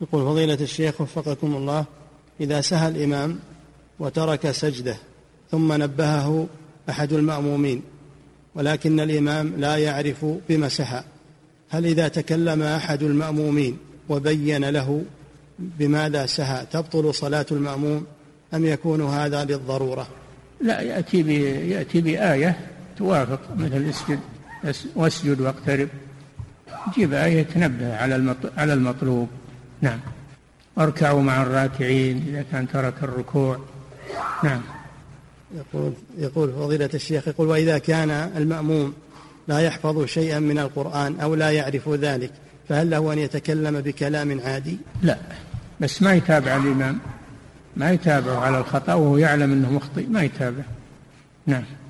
يقول فضيلة الشيخ وفقكم الله، إذا سهى الإمام وترك سجدة ثم نبهه أحد المأمومين ولكن الإمام لا يعرف بما سهى، هل إذا تكلم أحد المأمومين وبين له بماذا سهى تبطل صلاة المأموم أم يكون هذا للضرورة؟ لا، يأتي بآية توافق، مثل واسجد واقترب، جيب آية تنبه على المطلوب. نعم. اركعوا مع الراكعين إذا كان ترك الركوع. نعم. يقول فضيلة الشيخ، يقول وإذا كان المأموم لا يحفظ شيئا من القرآن أو لا يعرف ذلك فهل له أن يتكلم بكلام عادي؟ لا، بس ما يتابع الإمام، ما يتابع على الخطأ وهو يعلم أنه مخطئ، ما يتابع. نعم.